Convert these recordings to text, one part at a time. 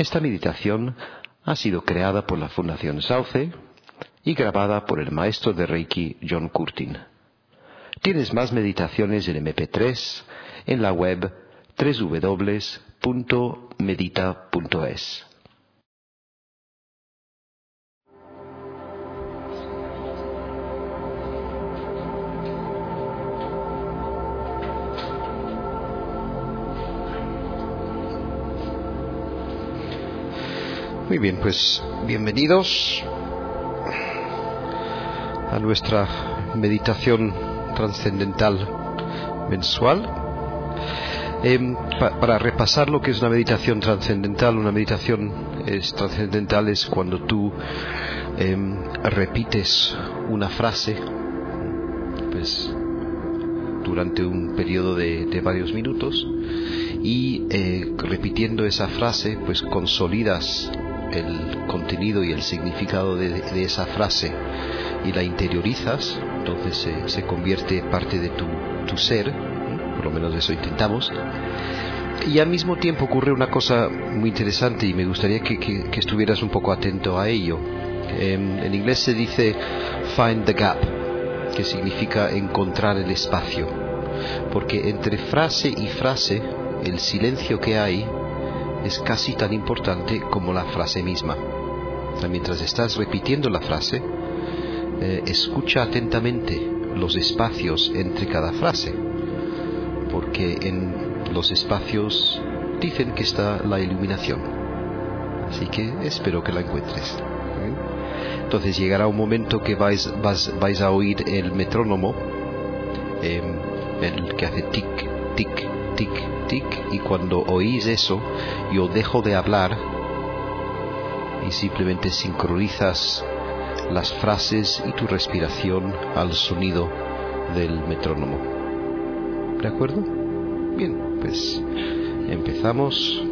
Esta meditación ha sido creada por la Fundación Sauce y grabada por el maestro de Reiki John Curtin. Tienes más meditaciones en MP3 en la web www.medita.es. Muy bien, pues bienvenidos a nuestra meditación trascendental mensual. Para repasar lo que es una meditación trascendental, trascendental es cuando tú repites una frase pues durante un periodo de varios minutos y repitiendo esa frase pues consolidas el contenido y el significado de esa frase y la interiorizas. Entonces se convierte parte de tu ser, por lo menos eso intentamos. Y al mismo tiempo ocurre una cosa muy interesante y me gustaría que estuvieras un poco atento a ello. En inglés se dice find the gap, que significa encontrar el espacio, porque entre frase y frase el silencio que hay es casi tan importante como la frase misma. O sea, mientras estás repitiendo la frase, escucha atentamente los espacios entre cada frase, porque en los espacios dicen que está la iluminación. Así que espero que la encuentres. Entonces llegará un momento que vais a oír el metrónomo, el que hace tic, tic, tic, tic, y cuando oís eso, yo dejo de hablar y simplemente sincronizas las frases y tu respiración al sonido del metrónomo. ¿De acuerdo? Bien, pues empezamos.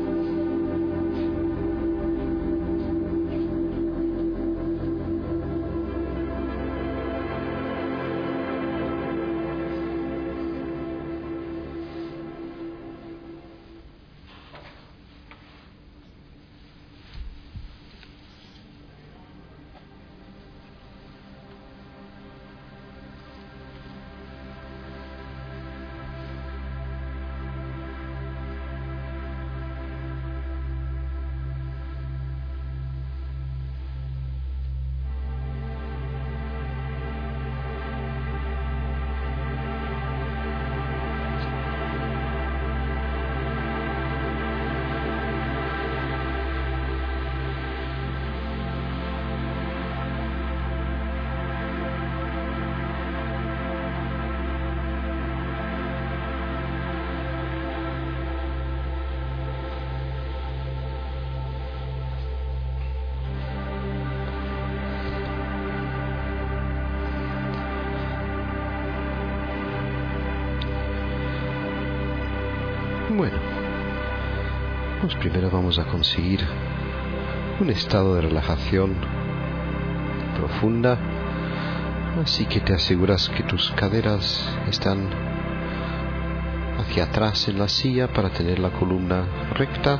Bueno, pues primero vamos a conseguir un estado de relajación profunda, así que te aseguras que tus caderas están hacia atrás en la silla para tener la columna recta.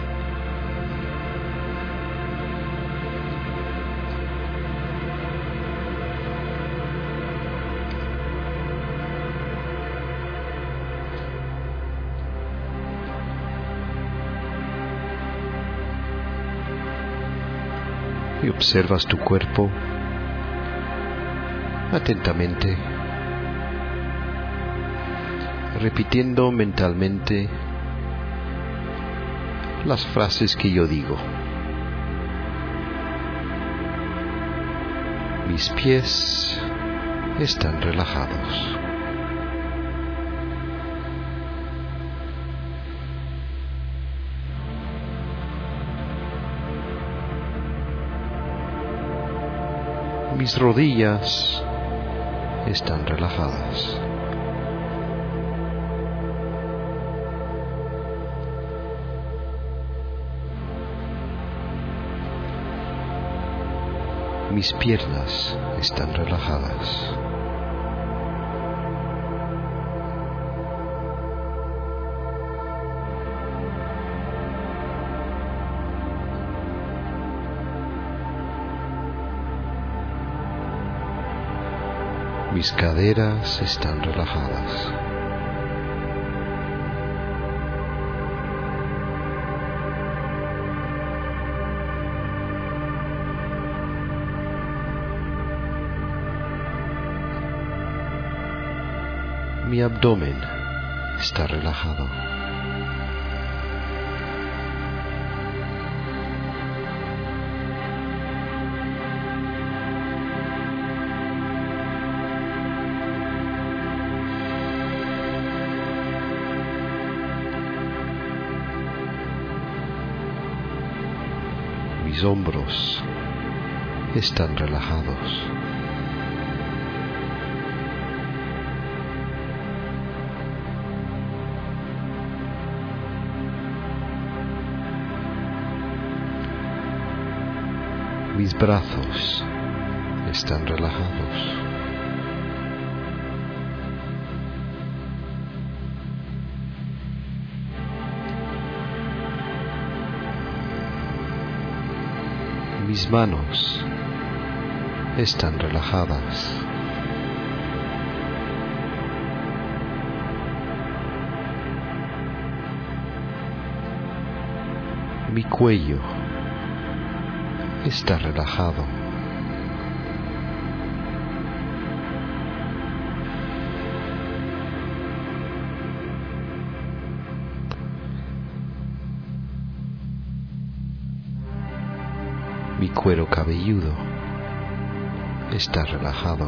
Y observas tu cuerpo atentamente, repitiendo mentalmente las frases que yo digo. Mis pies están relajados. Mis rodillas están relajadas. Mis piernas están relajadas. Mis caderas están relajadas. Mi abdomen está relajado. Mis hombros están relajados. Mis brazos están relajados. Mis manos están relajadas. Mi cuello está relajado. Mi cuero cabelludo está relajado.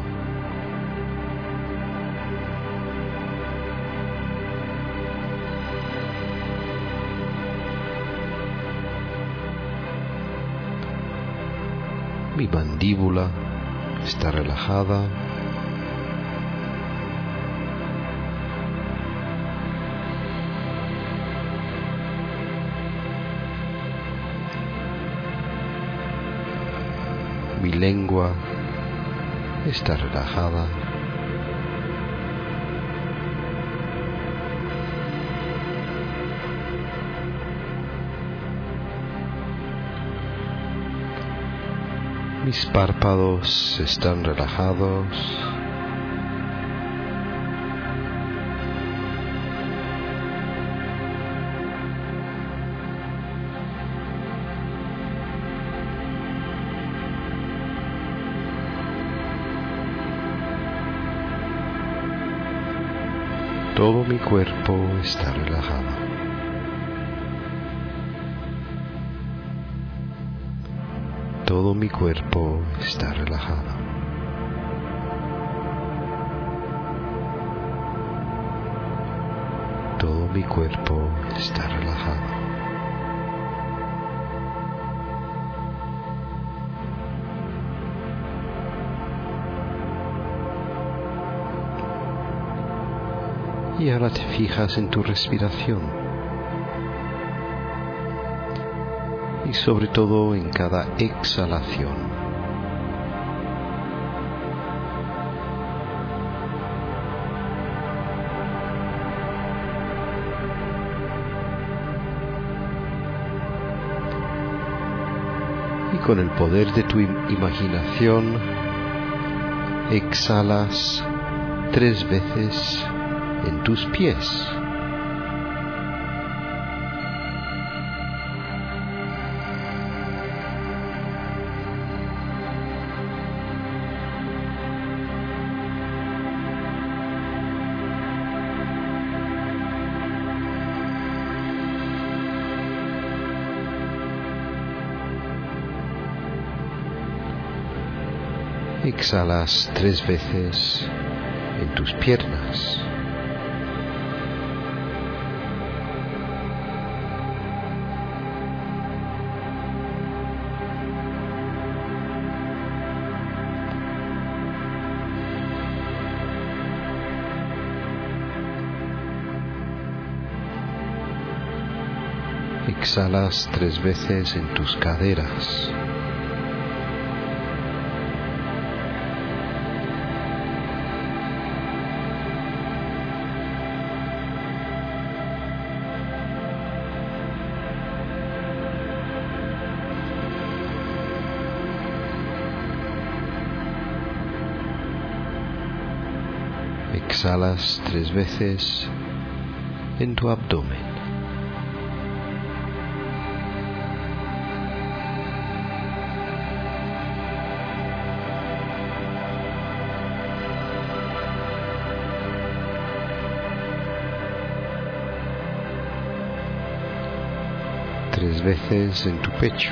Mi mandíbula está relajada. Mi lengua está relajada. Mis párpados están relajados. Todo mi cuerpo está relajado. Todo mi cuerpo está relajado. Todo mi cuerpo está relajado. Y ahora te fijas en tu respiración. Y sobre todo en cada exhalación. Y con el poder de tu imaginación, exhalas 3 veces en tus pies. Exhalas 3 veces en tus piernas. Exhalas 3 veces en tus caderas. exhalas 3 veces en tu abdomen. Tres veces en tu pecho.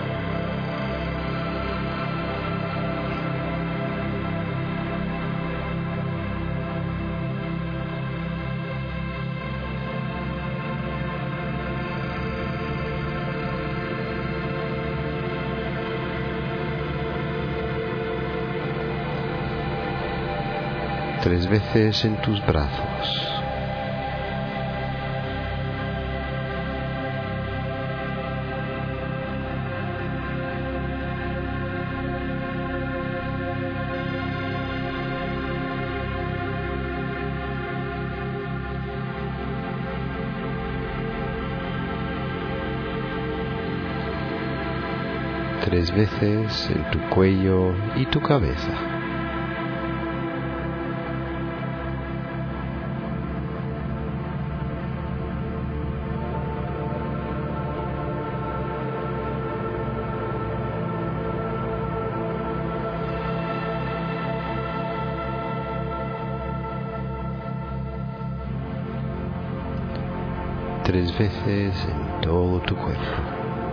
Tres veces en tus brazos. Tres veces en tu cuello y tu cabeza. Tres veces en todo tu cuerpo.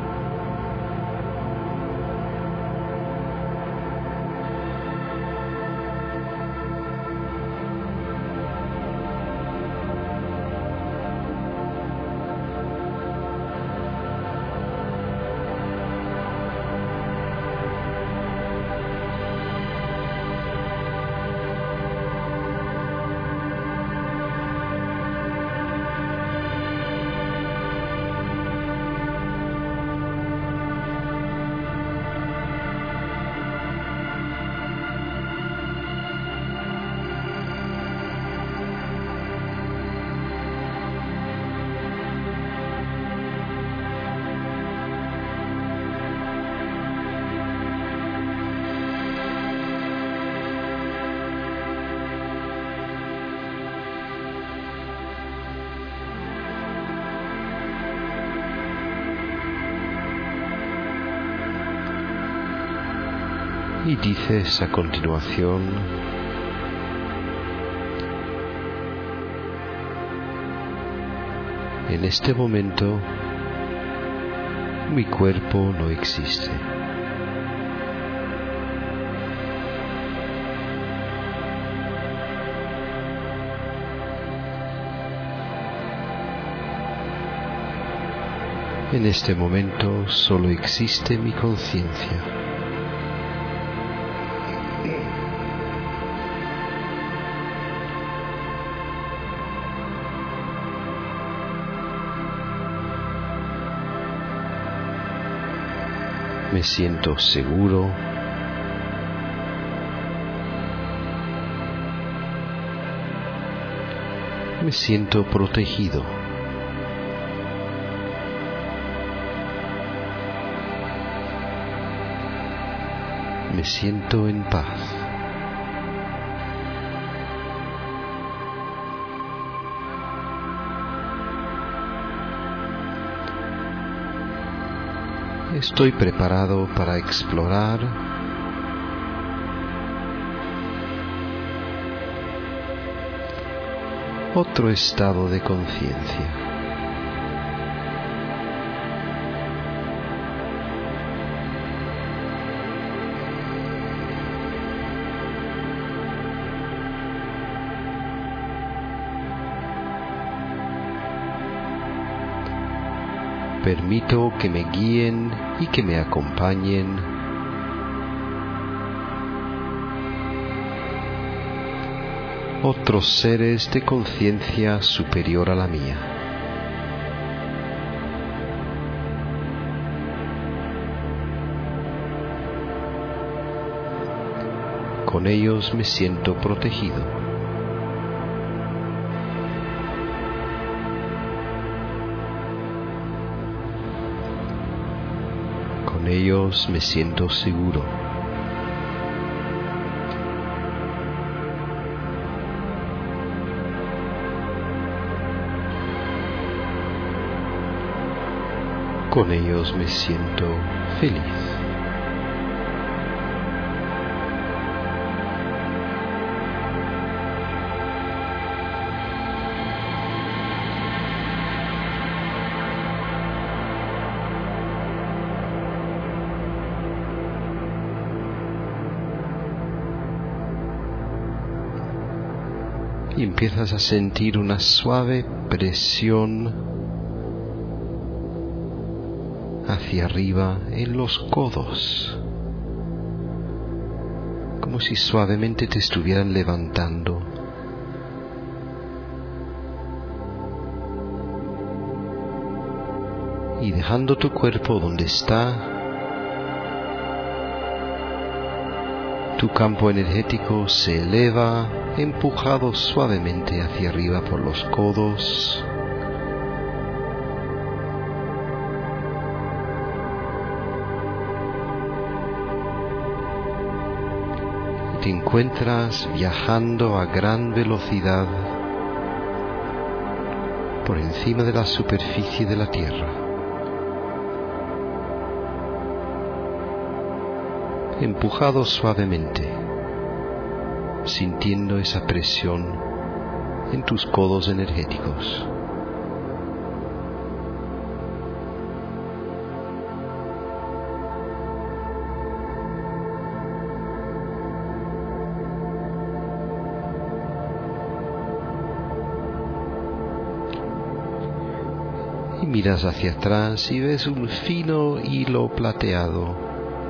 Y dices a continuación: en este momento mi cuerpo no existe. En este momento solo existe mi conciencia. Me siento seguro, me siento protegido, me siento en paz. Estoy preparado para explorar otro estado de conciencia. Permito que me guíen y que me acompañen otros seres de conciencia superior a la mía. Con ellos me siento protegido. Con ellos me siento seguro. Con ellos me siento feliz. Y empiezas a sentir una suave presión hacia arriba en los codos, como si suavemente te estuvieran levantando. Y dejando tu cuerpo donde está, tu campo energético se eleva, empujado suavemente hacia arriba por los codos. Y te encuentras viajando a gran velocidad por encima de la superficie de la Tierra. Empujado suavemente, sintiendo esa presión en tus codos energéticos. Y miras hacia atrás y ves un fino hilo plateado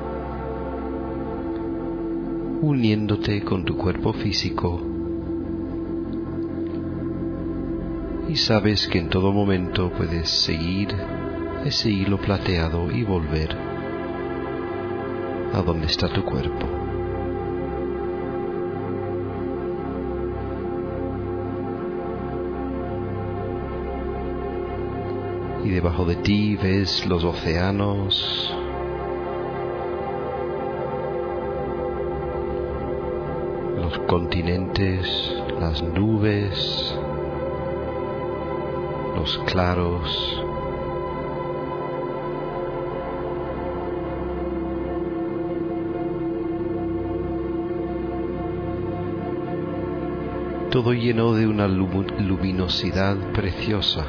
uniéndote con tu cuerpo físico, y sabes que en todo momento puedes seguir ese hilo plateado y volver a donde está tu cuerpo. Y debajo de ti ves los océanos, los continentes, las nubes, los claros, todo lleno de una luminosidad preciosa.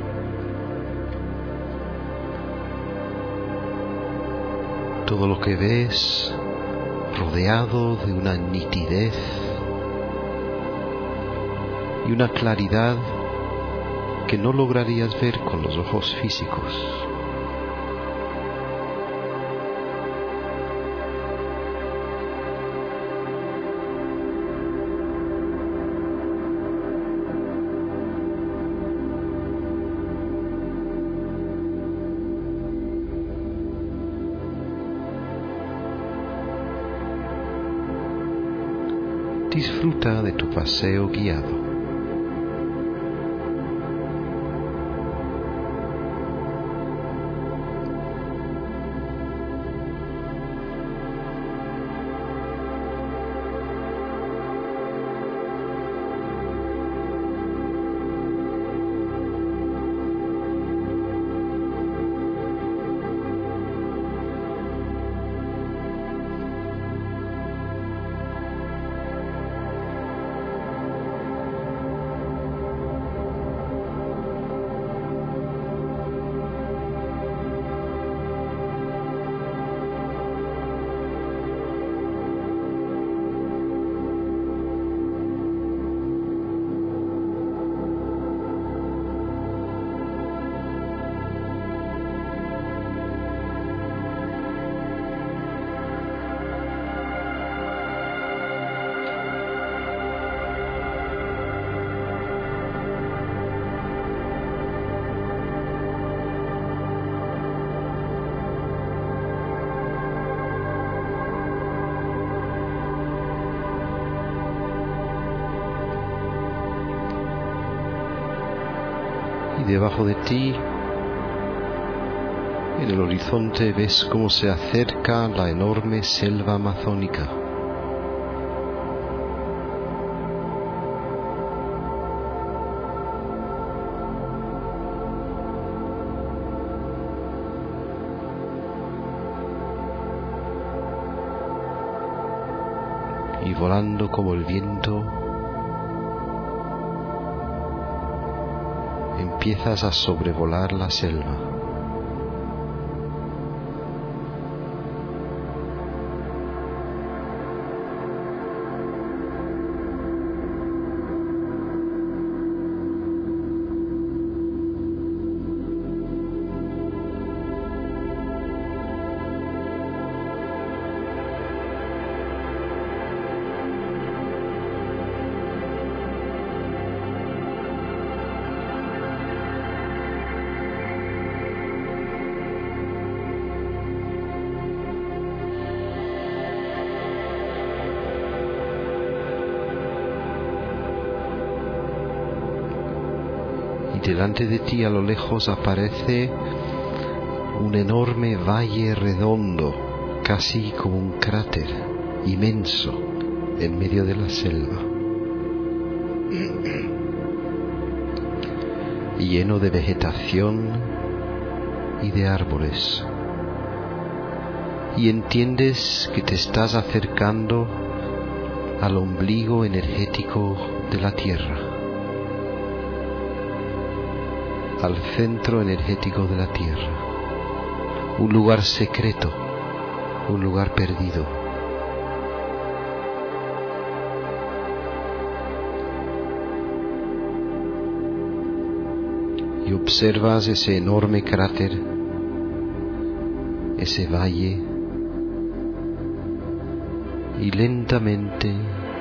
Todo lo que ves rodeado de una nitidez y una claridad que no lograrías ver con los ojos físicos. Disfruta de tu paseo guiado. Y debajo de ti, en el horizonte, ves cómo se acerca la enorme selva amazónica. y volando como el viento, empiezas a sobrevolar la selva. Delante de ti a lo lejos aparece un enorme valle redondo, casi como un cráter inmenso en medio de la selva, lleno de vegetación y de árboles. Y entiendes que te estás acercando al ombligo energético de la Tierra, al centro energético de la Tierra, un lugar secreto, un lugar perdido. Y observas ese enorme cráter, ese valle, y lentamente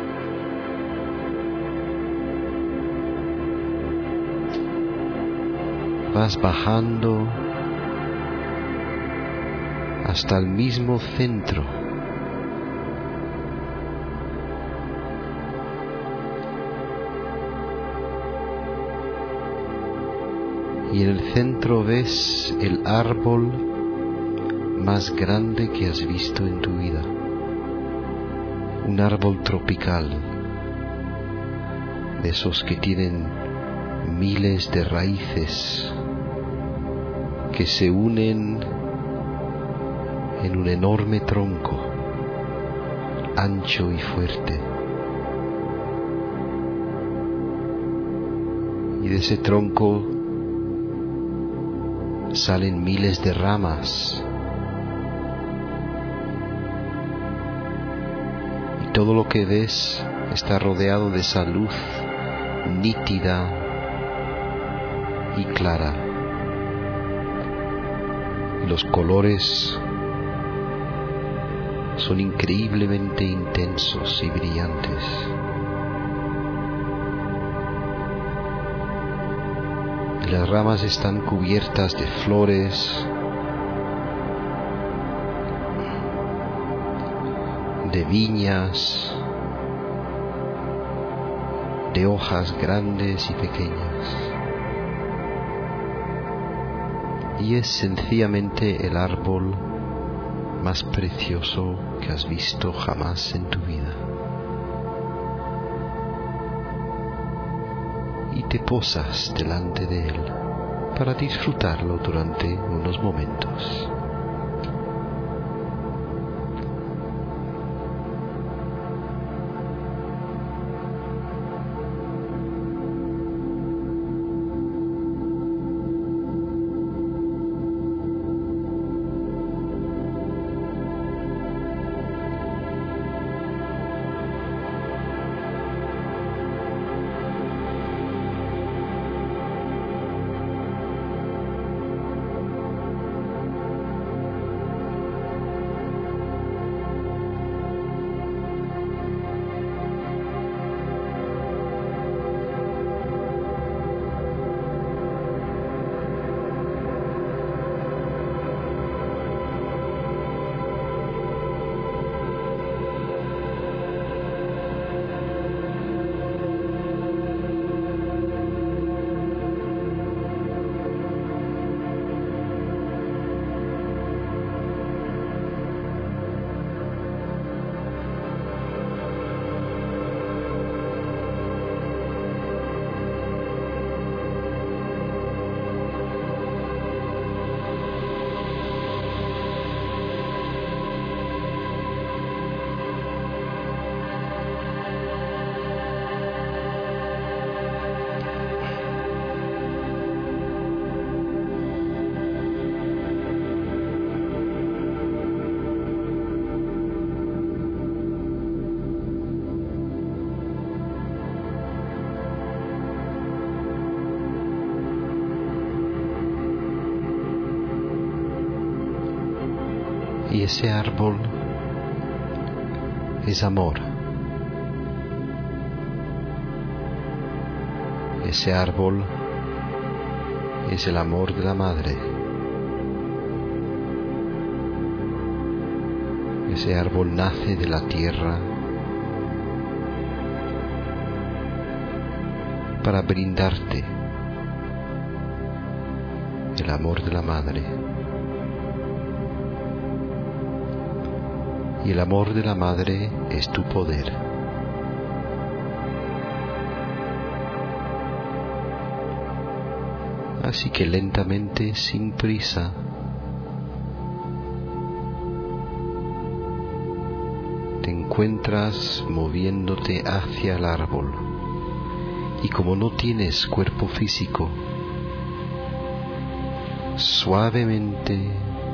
vas bajando hasta el mismo centro. Y en el centro ves el árbol más grande que has visto en tu vida. Un árbol tropical, de esos que tienen miles de raíces que se unen en un enorme tronco, ancho y fuerte. Y de ese tronco salen miles de ramas. Y todo lo que ves está rodeado de esa luz nítida y clara. Y los colores son increíblemente intensos y brillantes. Y las ramas están cubiertas de flores, de viñas, de hojas grandes y pequeñas. Y es sencillamente el árbol más precioso que has visto jamás en tu vida. Y te posas delante de él para disfrutarlo durante unos momentos. Y ese árbol es amor. Ese árbol es el amor de la madre. Ese árbol nace de la tierra para brindarte el amor de la madre. Y el amor de la madre es tu poder. Así que lentamente, sin prisa, te encuentras moviéndote hacia el árbol. Y como no tienes cuerpo físico, suavemente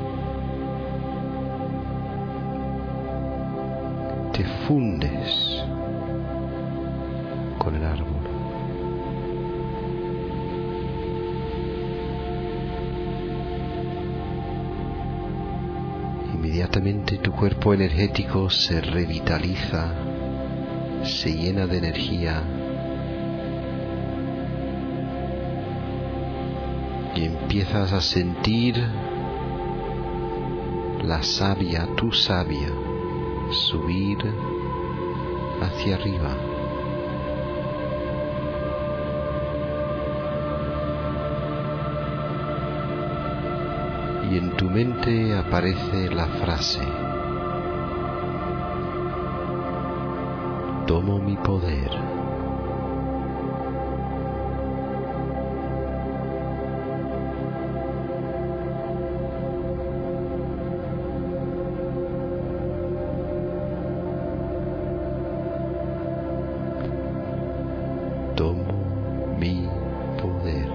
te fundes con el árbol. Inmediatamente tu cuerpo energético se revitaliza, se llena de energía y empiezas a sentir la savia, tu savia, subir hacia arriba. Y en tu mente aparece la frase: tomo mi poder. Tomo mi poder.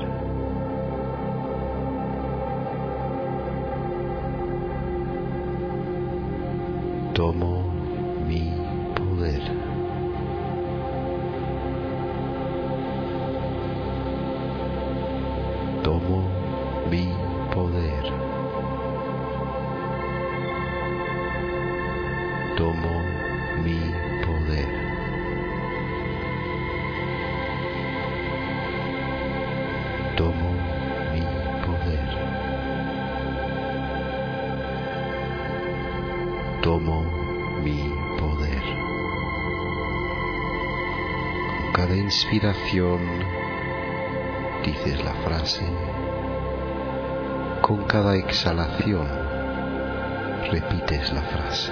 Tomo mi poder. Tomo mi poder. Tomo mi poder. Tomo mi poder. Tomo mi poder. Con cada inspiración dices la frase. Con cada exhalación repites la frase.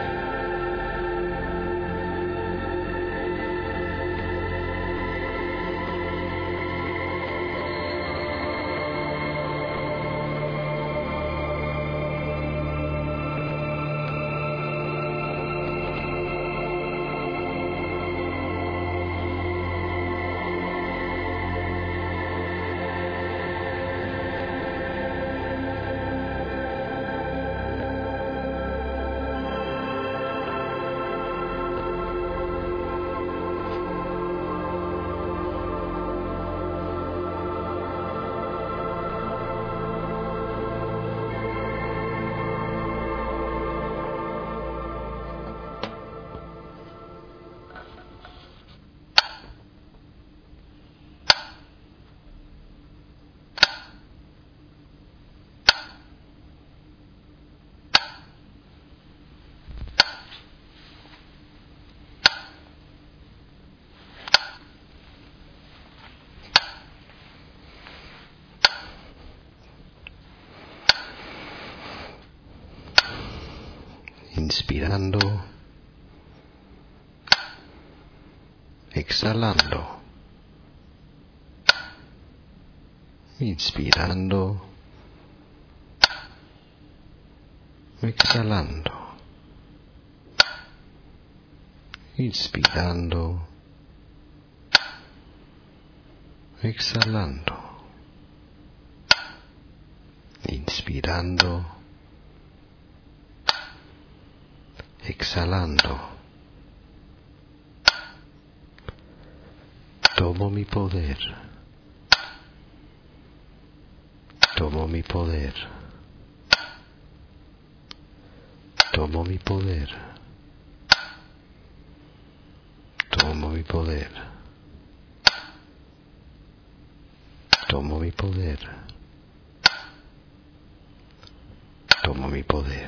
Inspirando, exhalando, inspirando, exhalando, inspirando, exhalando, inspirando, exhalando. Tomo mi poder. Tomo mi poder. Tomo mi poder. Tomo mi poder. Tomo mi poder. Tomo mi poder.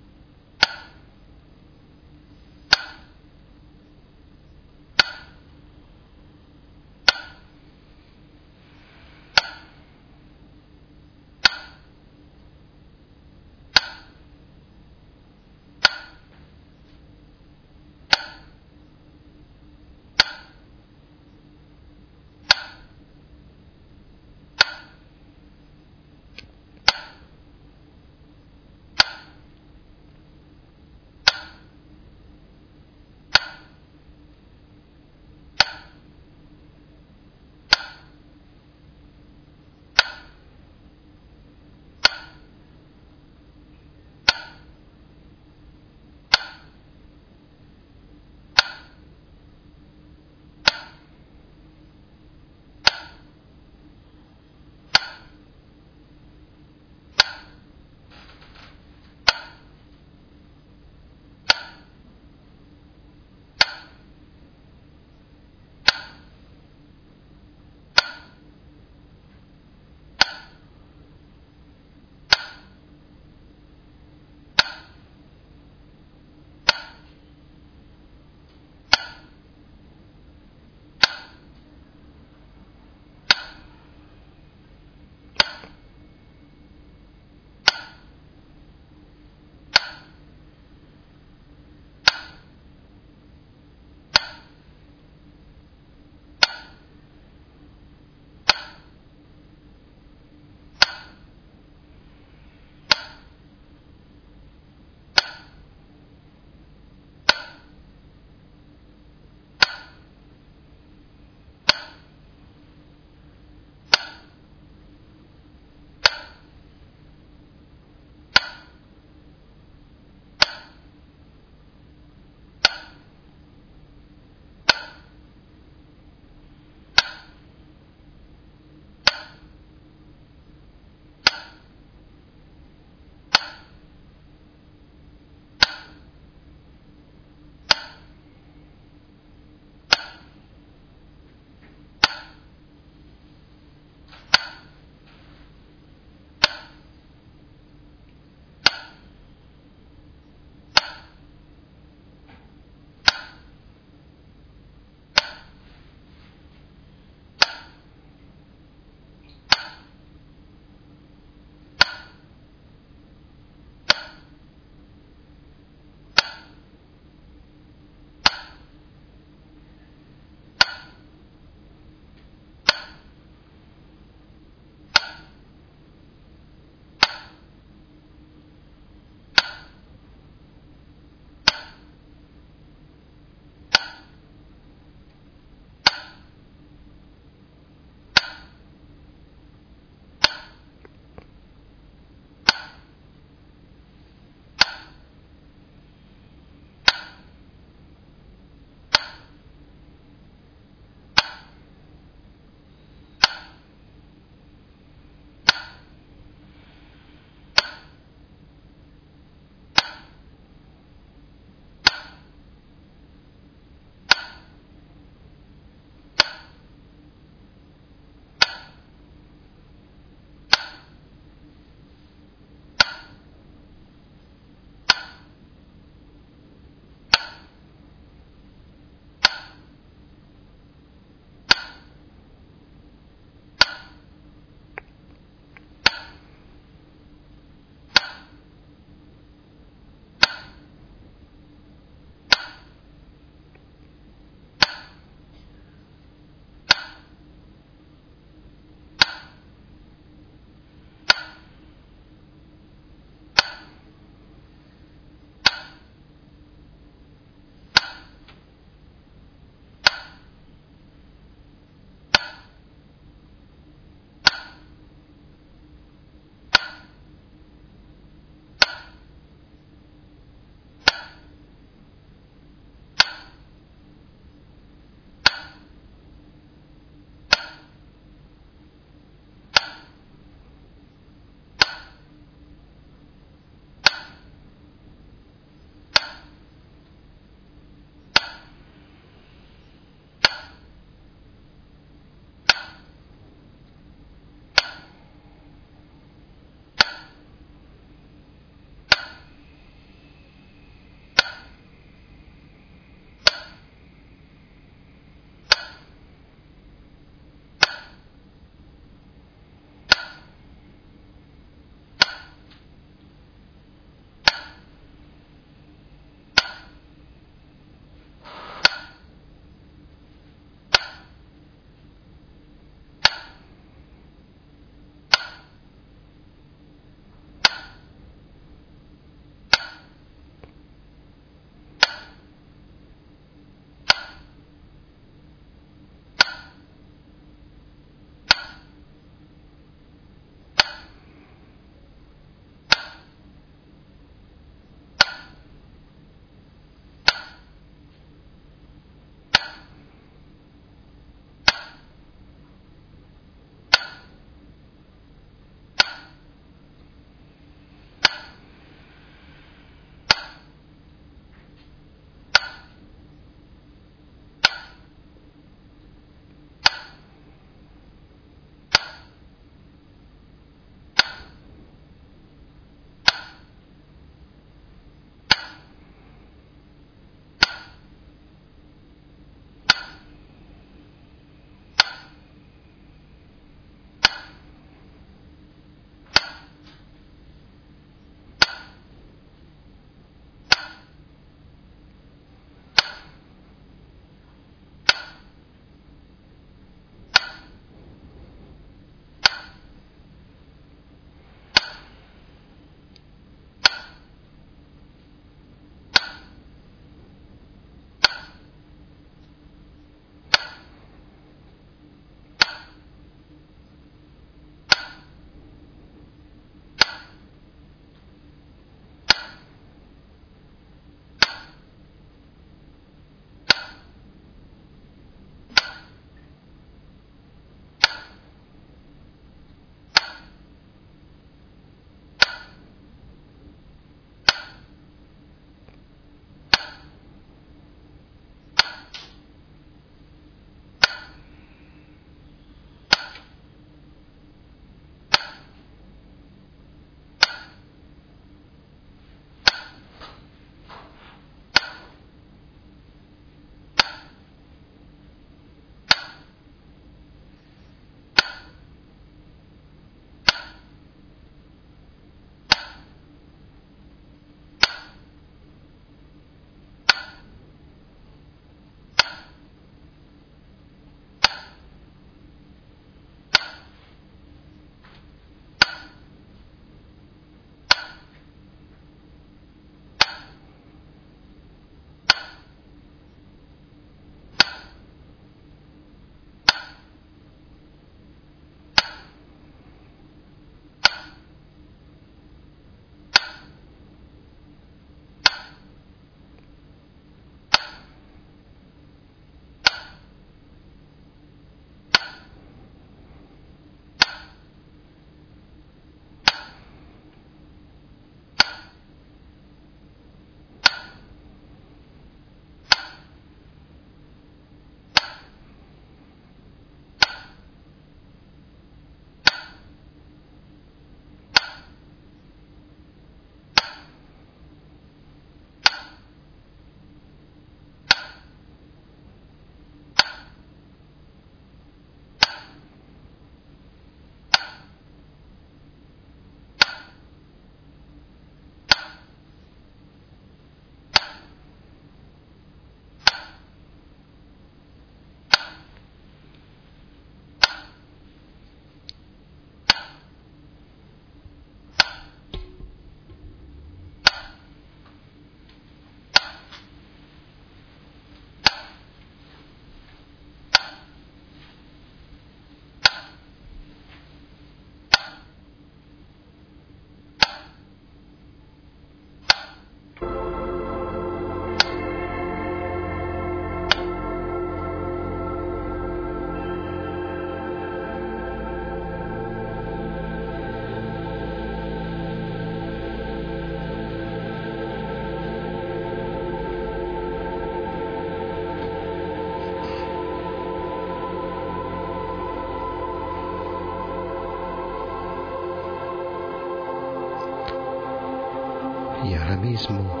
ahora mismo.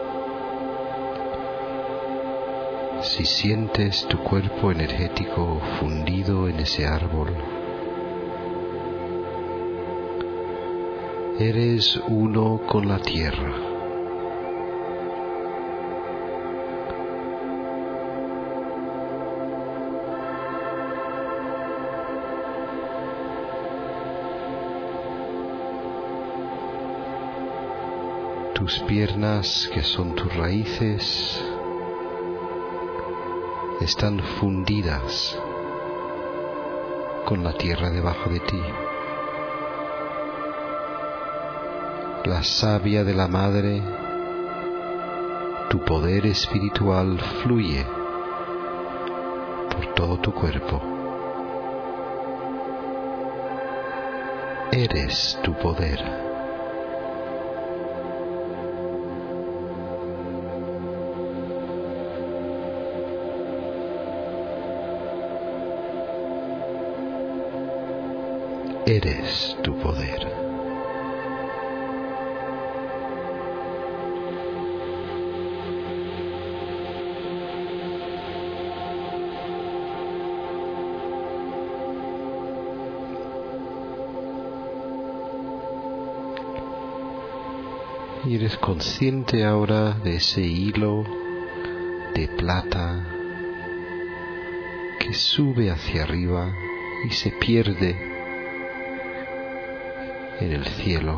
Si sientes tu cuerpo energético fundido en ese árbol, eres uno con la tierra. Tus piernas, que son tus raíces, están fundidas con la tierra debajo de ti. La savia de la madre, tu poder espiritual fluye por todo tu cuerpo. Eres tu poder. Eres tu poder. Y eres consciente ahora de ese hilo de plata que sube hacia arriba y se pierde en el cielo,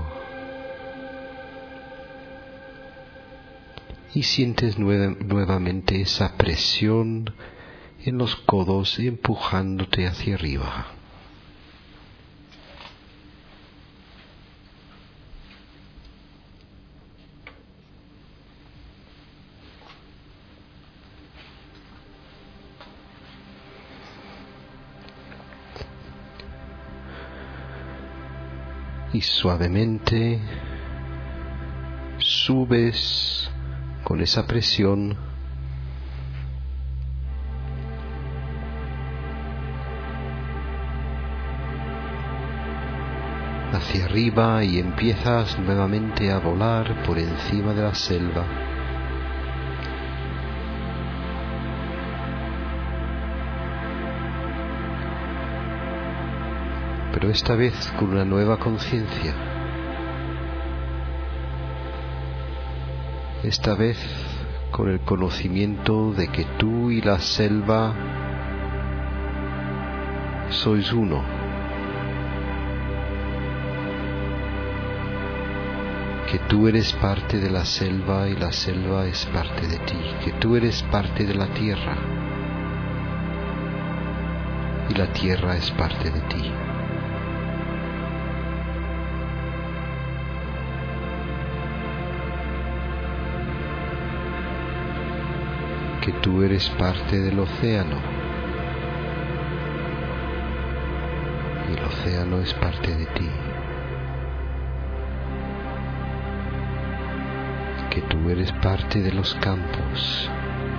y sientes nuevamente esa presión en los codos empujándote hacia arriba. Y suavemente subes con esa presión hacia arriba y empiezas nuevamente a volar por encima de la selva. Pero esta vez con una nueva conciencia. Esta vez con el conocimiento de que tú y la selva sois uno. Que tú eres parte de la selva y la selva es parte de ti. Que tú eres parte de la tierra y la tierra es parte de ti. Que tú eres parte del océano y el océano es parte de ti. Que tú eres parte de los campos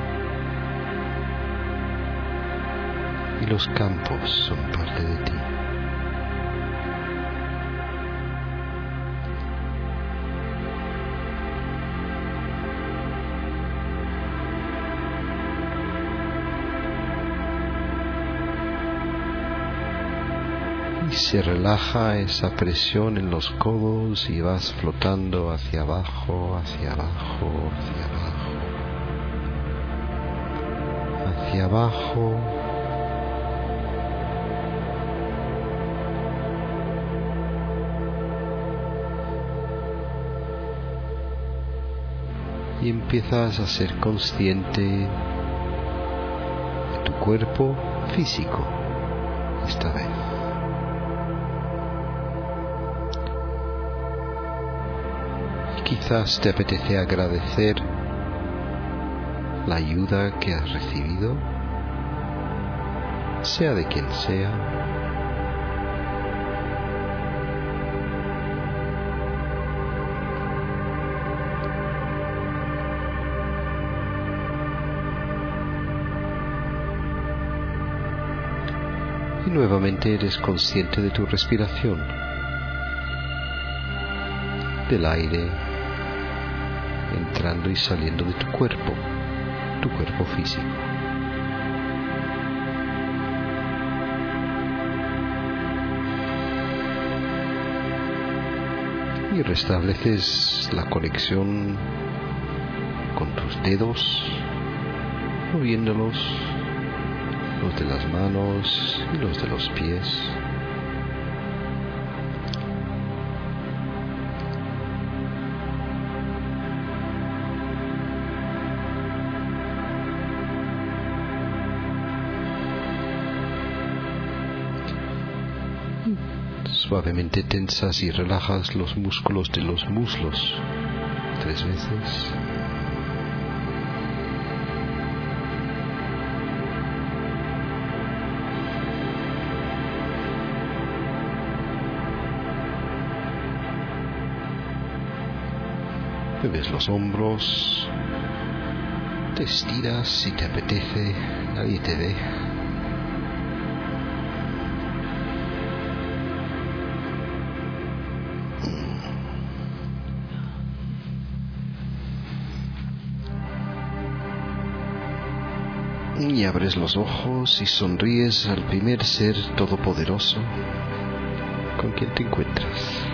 y los campos son parte de ti. Y se relaja esa presión en los codos y vas flotando hacia abajo, hacia abajo, hacia abajo, hacia abajo. Y empiezas a ser consciente de tu cuerpo físico esta vez. Quizás te apetece agradecer la ayuda que has recibido, sea de quien sea. Y nuevamente eres consciente de tu respiración, del aire entrando y saliendo de tu cuerpo físico. Y restableces la conexión con tus dedos, moviéndolos, los de las manos y los de los pies. Suavemente tensas y relajas los músculos de los muslos 3 veces. Mueves los hombros, te estiras si te apetece, nadie te ve. Y abres los ojos y sonríes al primer ser todopoderoso con quien te encuentras.